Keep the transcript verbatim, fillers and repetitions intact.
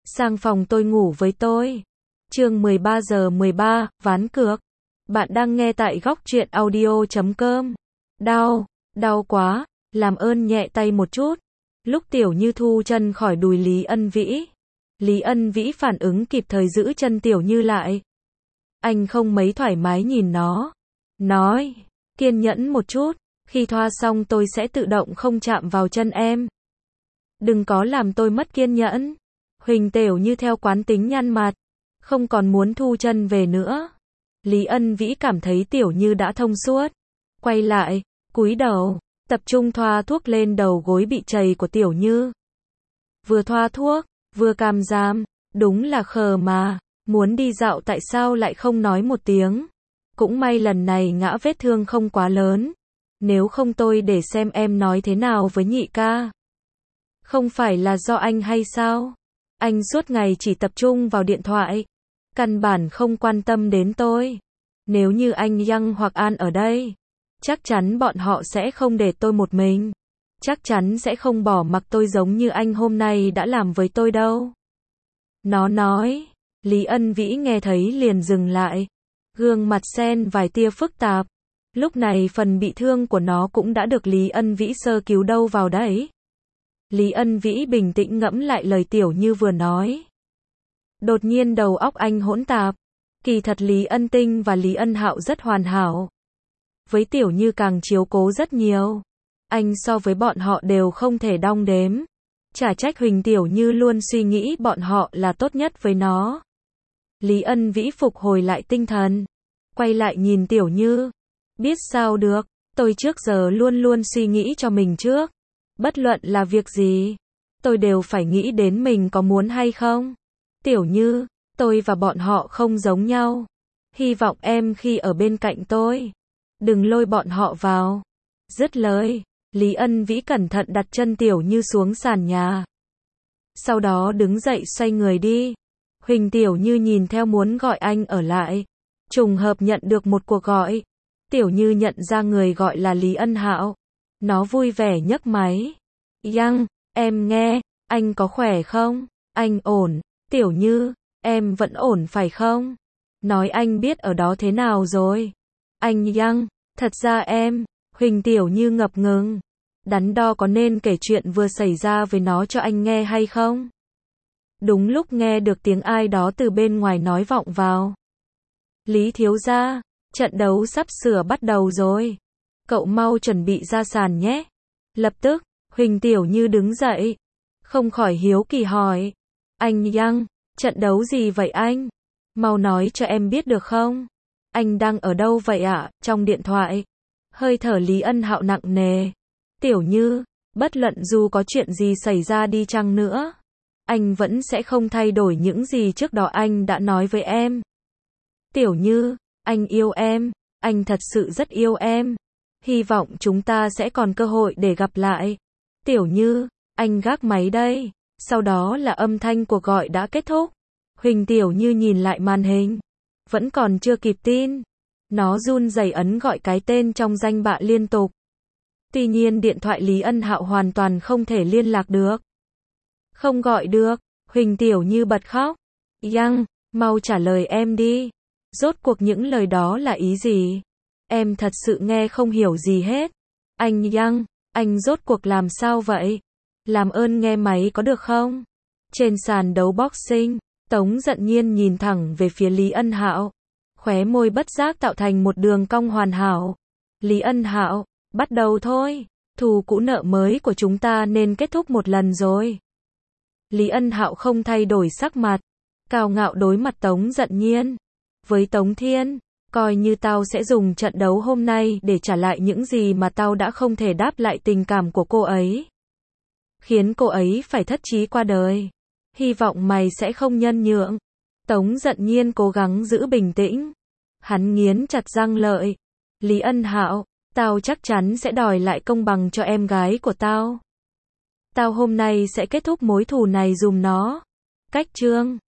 Sang phòng tôi ngủ với tôi. Chương mười ba giờ mười ba, ván cược. Bạn đang nghe tại góc truyện audio chấm com. Đau, đau quá, làm ơn nhẹ tay một chút. Lúc Tiểu Như thu chân khỏi đùi Lý Ân Vĩ, Lý Ân Vĩ phản ứng kịp thời giữ chân Tiểu Như lại. Anh không mấy thoải mái nhìn nó, nói, kiên nhẫn một chút, khi thoa xong tôi sẽ tự động không chạm vào chân em. Đừng có làm tôi mất kiên nhẫn. Huỳnh Tiểu Như theo quán tính nhăn mặt, không còn muốn thu chân về nữa. Lý Ân Vĩ cảm thấy Tiểu Như đã thông suốt, quay lại, cúi đầu, tập trung thoa thuốc lên đầu gối bị chảy của Tiểu Như. Vừa thoa thuốc, vừa càm ràm, đúng là khờ mà, muốn đi dạo tại sao lại không nói một tiếng. Cũng may lần này ngã vết thương không quá lớn, nếu không tôi để xem em nói thế nào với nhị ca. Không phải là do anh hay sao? Anh suốt ngày chỉ tập trung vào điện thoại, căn bản không quan tâm đến tôi. Nếu như anh Yang hoặc An ở đây, chắc chắn bọn họ sẽ không để tôi một mình. Chắc chắn sẽ không bỏ mặc tôi giống như anh hôm nay đã làm với tôi đâu. Nó nói, Lý Ân Vĩ nghe thấy liền dừng lại, gương mặt xen vài tia phức tạp. Lúc này phần bị thương của nó cũng đã được Lý Ân Vĩ sơ cứu đâu vào đấy. Lý Ân Vĩ bình tĩnh ngẫm lại lời Tiểu Như vừa nói. Đột nhiên đầu óc anh hỗn tạp. Kỳ thật Lý Ân Tinh và Lý Ân Hạo rất hoàn hảo. Với Tiểu Như càng chiếu cố rất nhiều. Anh so với bọn họ đều không thể đong đếm. Chả trách Huỳnh Tiểu Như luôn suy nghĩ bọn họ là tốt nhất với nó. Lý Ân Vĩ phục hồi lại tinh thần, quay lại nhìn Tiểu Như. Biết sao được, tôi trước giờ luôn luôn suy nghĩ cho mình trước. Bất luận là việc gì, tôi đều phải nghĩ đến mình có muốn hay không. Tiểu Như, tôi và bọn họ không giống nhau. Hy vọng em khi ở bên cạnh tôi, đừng lôi bọn họ vào. Dứt lời, Lý Ân Vĩ cẩn thận đặt chân Tiểu Như xuống sàn nhà. Sau đó đứng dậy xoay người đi. Huỳnh Tiểu Như nhìn theo muốn gọi anh ở lại. Trùng hợp nhận được một cuộc gọi. Tiểu Như nhận ra người gọi là Lý Ân Hạo. Nó vui vẻ nhấc máy. Yang, em nghe, anh có khỏe không? Anh ổn. Tiểu Như, em vẫn ổn phải không? Nói anh biết ở đó thế nào rồi? Anh Yang, thật ra em, Huỳnh Tiểu Như ngập ngừng. Đắn đo có nên kể chuyện vừa xảy ra với nó cho anh nghe hay không? Đúng lúc nghe được tiếng ai đó từ bên ngoài nói vọng vào. Lý thiếu gia, trận đấu sắp sửa bắt đầu rồi. Cậu mau chuẩn bị ra sàn nhé. Lập tức, Huỳnh Tiểu Như đứng dậy. Không khỏi hiếu kỳ hỏi. Anh Yang, trận đấu gì vậy anh? Mau nói cho em biết được không? Anh đang ở đâu vậy ạ? À? Trong điện thoại. Hơi thở Lý Ân Hạo nặng nề. Tiểu Như, bất luận dù có chuyện gì xảy ra đi chăng nữa, anh vẫn sẽ không thay đổi những gì trước đó anh đã nói với em. Tiểu Như, anh yêu em. Anh thật sự rất yêu em. Hy vọng chúng ta sẽ còn cơ hội để gặp lại. Tiểu Như, anh gác máy đây. Sau đó là âm thanh cuộc gọi đã kết thúc. Huỳnh Tiểu Như nhìn lại màn hình. Vẫn còn chưa kịp tin. Nó run rẩy ấn gọi cái tên trong danh bạ liên tục. Tuy nhiên điện thoại Lý Ân Hạo hoàn toàn không thể liên lạc được. Không gọi được. Huỳnh Tiểu Như bật khóc. Yang, mau trả lời em đi. Rốt cuộc những lời đó là ý gì? Em thật sự nghe không hiểu gì hết. Anh Yang, anh rốt cuộc làm sao vậy? Làm ơn nghe máy có được không? Trên sàn đấu boxing, Tống Dận Nhiên nhìn thẳng về phía Lý Ân Hạo. Khóe môi bất giác tạo thành một đường cong hoàn hảo. Lý Ân Hạo, bắt đầu thôi. Thù cũ nợ mới của chúng ta nên kết thúc một lần rồi. Lý Ân Hạo không thay đổi sắc mặt. Cao ngạo đối mặt Tống Dận Nhiên. Với Tống Thiên, coi như tao sẽ dùng trận đấu hôm nay để trả lại những gì mà tao đã không thể đáp lại tình cảm của cô ấy. Khiến cô ấy phải thất trí qua đời. Hy vọng mày sẽ không nhân nhượng. Tống Dận Nhiên cố gắng giữ bình tĩnh. Hắn nghiến chặt răng lợi. Lý Ân Hạo, tao chắc chắn sẽ đòi lại công bằng cho em gái của tao. Tao hôm nay sẽ kết thúc mối thù này dùm nó. Cách chương